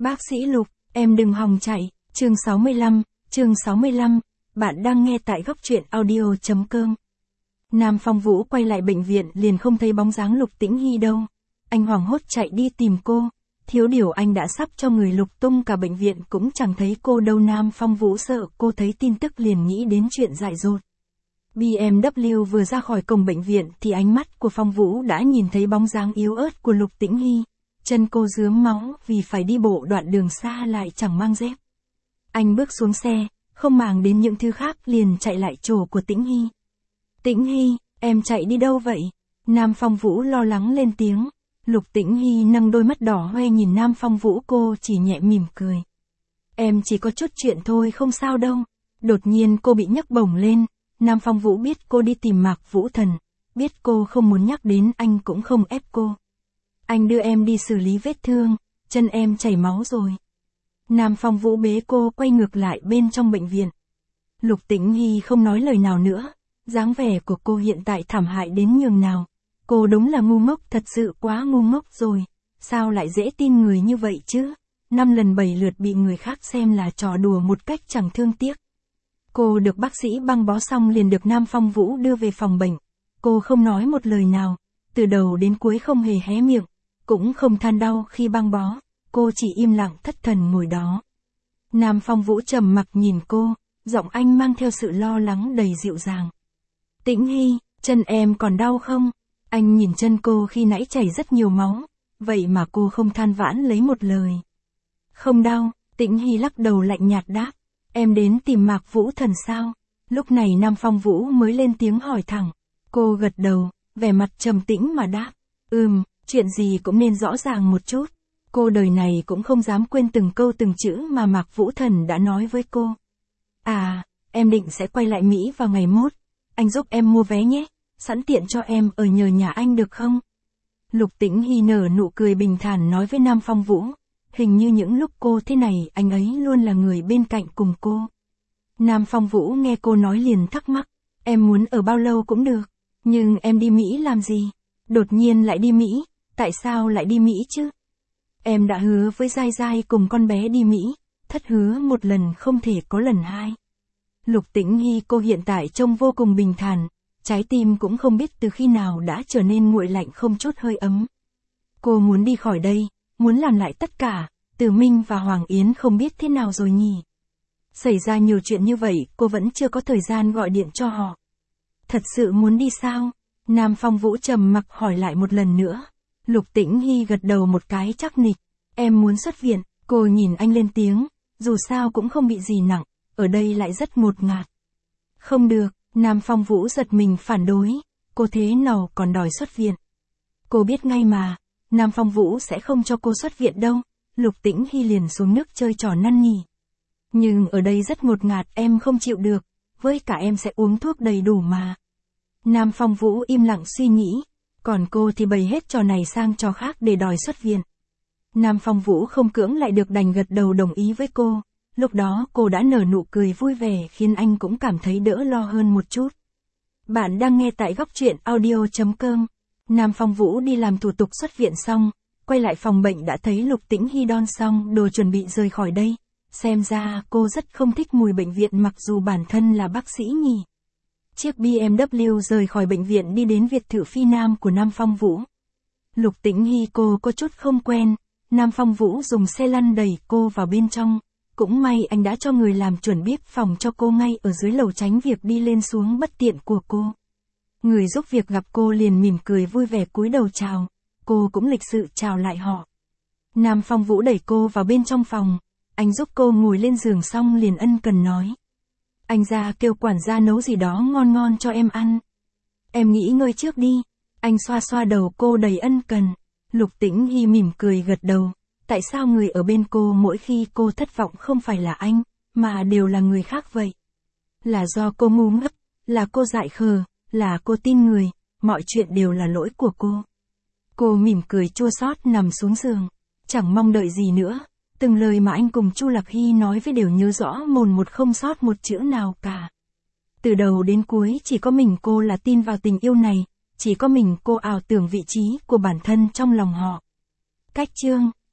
Bác sĩ Lục, em đừng hòng chạy, chương 65, bạn đang nghe tại góc truyện audio.com. Nam Phong Vũ quay lại bệnh viện liền không thấy bóng dáng Lục Tĩnh Hy đâu. Anh hoảng hốt chạy đi tìm cô, thiếu điều anh đã sắp cho người lục tung cả bệnh viện cũng chẳng thấy cô đâu. Nam Phong Vũ sợ cô thấy tin tức liền nghĩ đến chuyện dại dột. BMW vừa ra khỏi cổng bệnh viện thì ánh mắt của Phong Vũ đã nhìn thấy bóng dáng yếu ớt của Lục Tĩnh Hy. Chân cô rướm máu vì phải đi bộ đoạn đường xa lại chẳng mang dép. Anh bước xuống xe, không màng đến những thứ khác liền chạy lại chỗ của Tĩnh Hy. Tĩnh Hy, em chạy đi đâu vậy? Nam Phong Vũ lo lắng lên tiếng. Lục Tĩnh Hy nâng đôi mắt đỏ hoe nhìn Nam Phong Vũ, cô chỉ nhẹ mỉm cười. Em chỉ có chút chuyện thôi, không sao đâu. Đột nhiên cô bị nhấc bổng lên. Nam Phong Vũ biết cô đi tìm Mạc Vũ Thần, biết cô không muốn nhắc đến anh cũng không ép cô. Anh đưa em đi xử lý vết thương, chân em chảy máu rồi. Nam Phong Vũ bế cô quay ngược lại bên trong bệnh viện. Lục Tĩnh Hy không nói lời nào nữa, dáng vẻ của cô hiện tại thảm hại đến nhường nào. Cô đúng là ngu ngốc, thật sự quá ngu ngốc rồi, sao lại dễ tin người như vậy chứ? 5 lần 7 lượt bị người khác xem là trò đùa một cách chẳng thương tiếc. Cô được bác sĩ băng bó xong liền được Nam Phong Vũ đưa về phòng bệnh. Cô không nói một lời nào, từ đầu đến cuối không hề hé miệng, cũng không than đau khi băng bó, cô chỉ im lặng thất thần ngồi đó. Nam Phong Vũ trầm mặc nhìn cô, giọng anh mang theo sự lo lắng đầy dịu dàng. Tĩnh Hy, chân em còn đau không? Anh nhìn chân cô khi nãy chảy rất nhiều máu, vậy mà cô không than vãn lấy một lời. Không đau, Tĩnh Hy lắc đầu lạnh nhạt đáp. Em đến tìm Mạc Vũ Thần sao? Lúc này Nam Phong Vũ mới lên tiếng hỏi thẳng. Cô gật đầu, vẻ mặt trầm tĩnh mà đáp. Chuyện gì cũng nên rõ ràng một chút. Cô đời này cũng không dám quên từng câu từng chữ mà Mạc Vũ Thần đã nói với cô. À, em định sẽ quay lại Mỹ vào ngày mốt. Anh giúp em mua vé nhé, sẵn tiện cho em ở nhờ nhà anh được không? Lục Tĩnh Hy nở nụ cười bình thản nói với Nam Phong Vũ. Hình như những lúc cô thế này anh ấy luôn là người bên cạnh cùng cô. Nam Phong Vũ nghe cô nói liền thắc mắc. Em muốn ở bao lâu cũng được. Nhưng em đi Mỹ làm gì? Đột nhiên lại đi Mỹ, tại sao lại đi Mỹ chứ? Em đã hứa với Giai Giai cùng con bé đi Mỹ, thất hứa một lần không thể có lần hai. Lục Tĩnh Hy cô hiện tại trông vô cùng bình thản, trái tim cũng không biết từ khi nào đã trở nên nguội lạnh không chút hơi ấm. Cô muốn đi khỏi đây, muốn làm lại tất cả, Từ Minh và Hoàng Yến không biết thế nào rồi nhỉ. Xảy ra nhiều chuyện như vậy, cô vẫn chưa có thời gian gọi điện cho họ. Thật sự muốn đi sao? Nam Phong Vũ trầm mặc hỏi lại một lần nữa. Lục Tĩnh Hy gật đầu một cái chắc nịch. Em muốn xuất viện, cô nhìn anh lên tiếng, dù sao cũng không bị gì nặng, ở đây lại rất ngột ngạt. Không được, Nam Phong Vũ giật mình phản đối, cô thế nào còn đòi xuất viện. Cô biết ngay mà, Nam Phong Vũ sẽ không cho cô xuất viện đâu. Lục Tĩnh Hy liền xuống nước chơi trò năn nỉ. Nhưng ở đây rất ngột ngạt, em không chịu được, với cả em sẽ uống thuốc đầy đủ mà. Nam Phong Vũ im lặng suy nghĩ, còn cô thì bày hết trò này sang trò khác để đòi xuất viện. Nam Phong Vũ không cưỡng lại được đành gật đầu đồng ý với cô, lúc đó cô đã nở nụ cười vui vẻ khiến anh cũng cảm thấy đỡ lo hơn một chút. Bạn đang nghe tại góc truyện audio.com. Nam Phong Vũ đi làm thủ tục xuất viện xong, quay lại phòng bệnh đã thấy Lục Tĩnh Hy đon xong đồ chuẩn bị rời khỏi đây. Xem ra cô rất không thích mùi bệnh viện mặc dù bản thân là bác sĩ nhỉ. Chiếc BMW rời khỏi bệnh viện đi đến biệt thự phi nam của Nam Phong Vũ. Lục Tĩnh Hy cô có chút không quen, Nam Phong Vũ dùng xe lăn đẩy cô vào bên trong. Cũng may anh đã cho người làm chuẩn biết phòng cho cô ngay ở dưới lầu tránh việc đi lên xuống bất tiện của cô. Người giúp việc gặp cô liền mỉm cười vui vẻ cúi đầu chào, cô cũng lịch sự chào lại họ. Nam Phong Vũ đẩy cô vào bên trong phòng, anh giúp cô ngồi lên giường xong liền ân cần nói. Anh ra kêu quản gia nấu gì đó ngon ngon cho em ăn. Em nghỉ ngơi trước đi. Anh xoa xoa đầu cô đầy ân cần. Lục Tĩnh Hy mỉm cười gật đầu. Tại sao người ở bên cô mỗi khi cô thất vọng không phải là anh, mà đều là người khác vậy? Là do cô ngu ngốc, là cô dại khờ, là cô tin người, mọi chuyện đều là lỗi của cô. Cô mỉm cười chua xót nằm xuống giường, chẳng mong đợi gì nữa. Từng lời mà anh cùng Chu Lạc Hy nói với đều nhớ rõ mồn một không sót một chữ nào cả. Từ đầu đến cuối chỉ có mình cô là tin vào tình yêu này, chỉ có mình cô ảo tưởng vị trí của bản thân trong lòng họ. Cách chương